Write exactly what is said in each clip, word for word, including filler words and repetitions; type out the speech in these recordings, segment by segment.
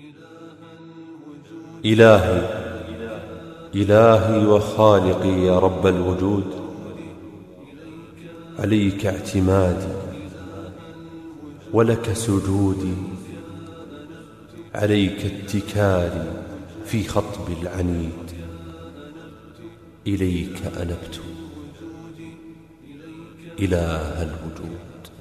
إلهي إلهي وخالقي يا رب الوجود، عليك اعتمادي ولك سجودي، عليك اتكالي في خطب العنيد، إليك أنبت إله الوجود.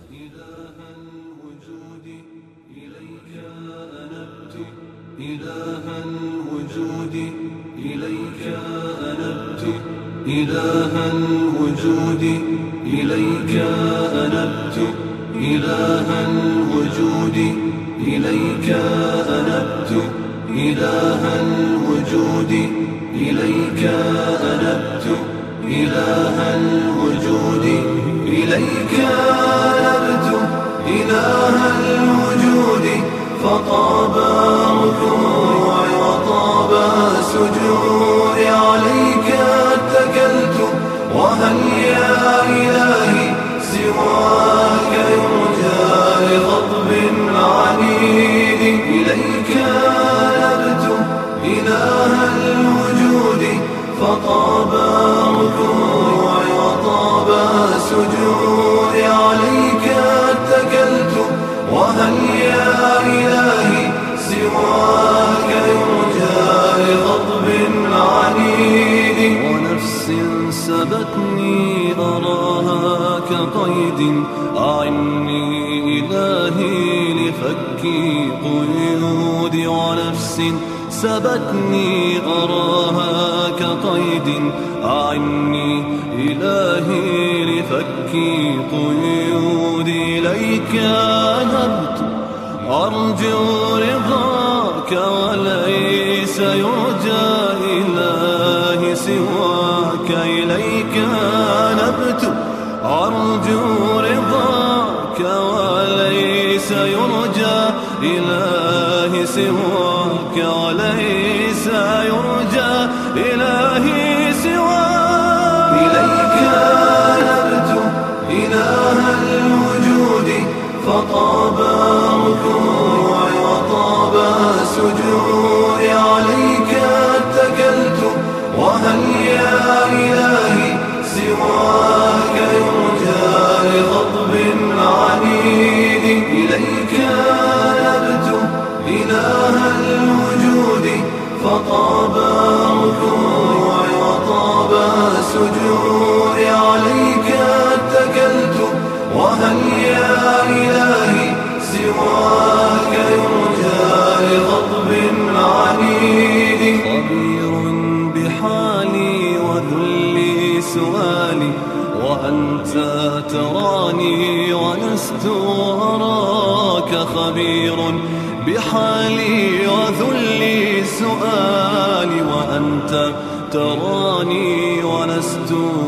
إله الوجود إليك أنبت، إله الوجود إليك أنبت، إله الوجود إليك أنبت، إله الوجود إليك أنبت، إله الوجود إليك أنبت، إله الوجود فطاب ركوعي وطاب سجودي، عليك اتكلت وهل يا إلهي سواك يرجى لخطب عنيد، إليك نبت إله الوجود فطاب ركوعي وطاب سجودي، عليك اتكلت وهل يا إلهي سواك يرجى لخطب عنيد، ونفس سبتني أراها كقيد، أعني إلهي لفك قيودي، ونفس سبتني أراها كقيد، أعني إلهي لفك قيودي، إليك نبت أرجو رضاك وليس يرجى إلهي سواك، إليك نبت أرجو رضاك وليس يرجى إلهي سواك، وليس يرجى إلهي سواك، إليك نبت إله الوجود فطاب ركوعي وطاب سجودي، عليك اتكلت وهل يا إلهي سواك يرجى لخطب عنيد، إليك نبت إله الوجود فطاب ركوعي وطاب سجودي، عليك اتكلت وهل يا إلهي سواك يرجى لخطب عنيد، خبير بحالي وذلي سؤالي وأنت تراني ولست أراك، خبير بحالي وذلي سؤالي وأنت تراني ولست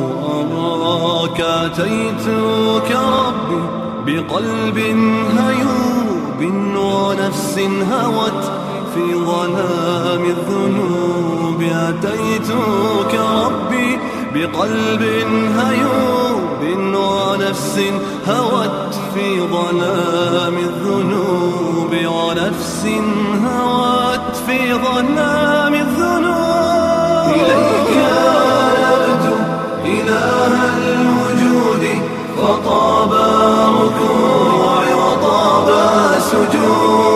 أراك، أتيتك ربي بقلب هيوب ونفس هوت في ظلام الذنوب، أتيتك ربي بقلب هيوب ونفس هوت في ظلام الذنوب، ونفس هوت في ظلام الذنوب، إليك نبت إله الوجود فطاب ركوعي وطاب سجودي،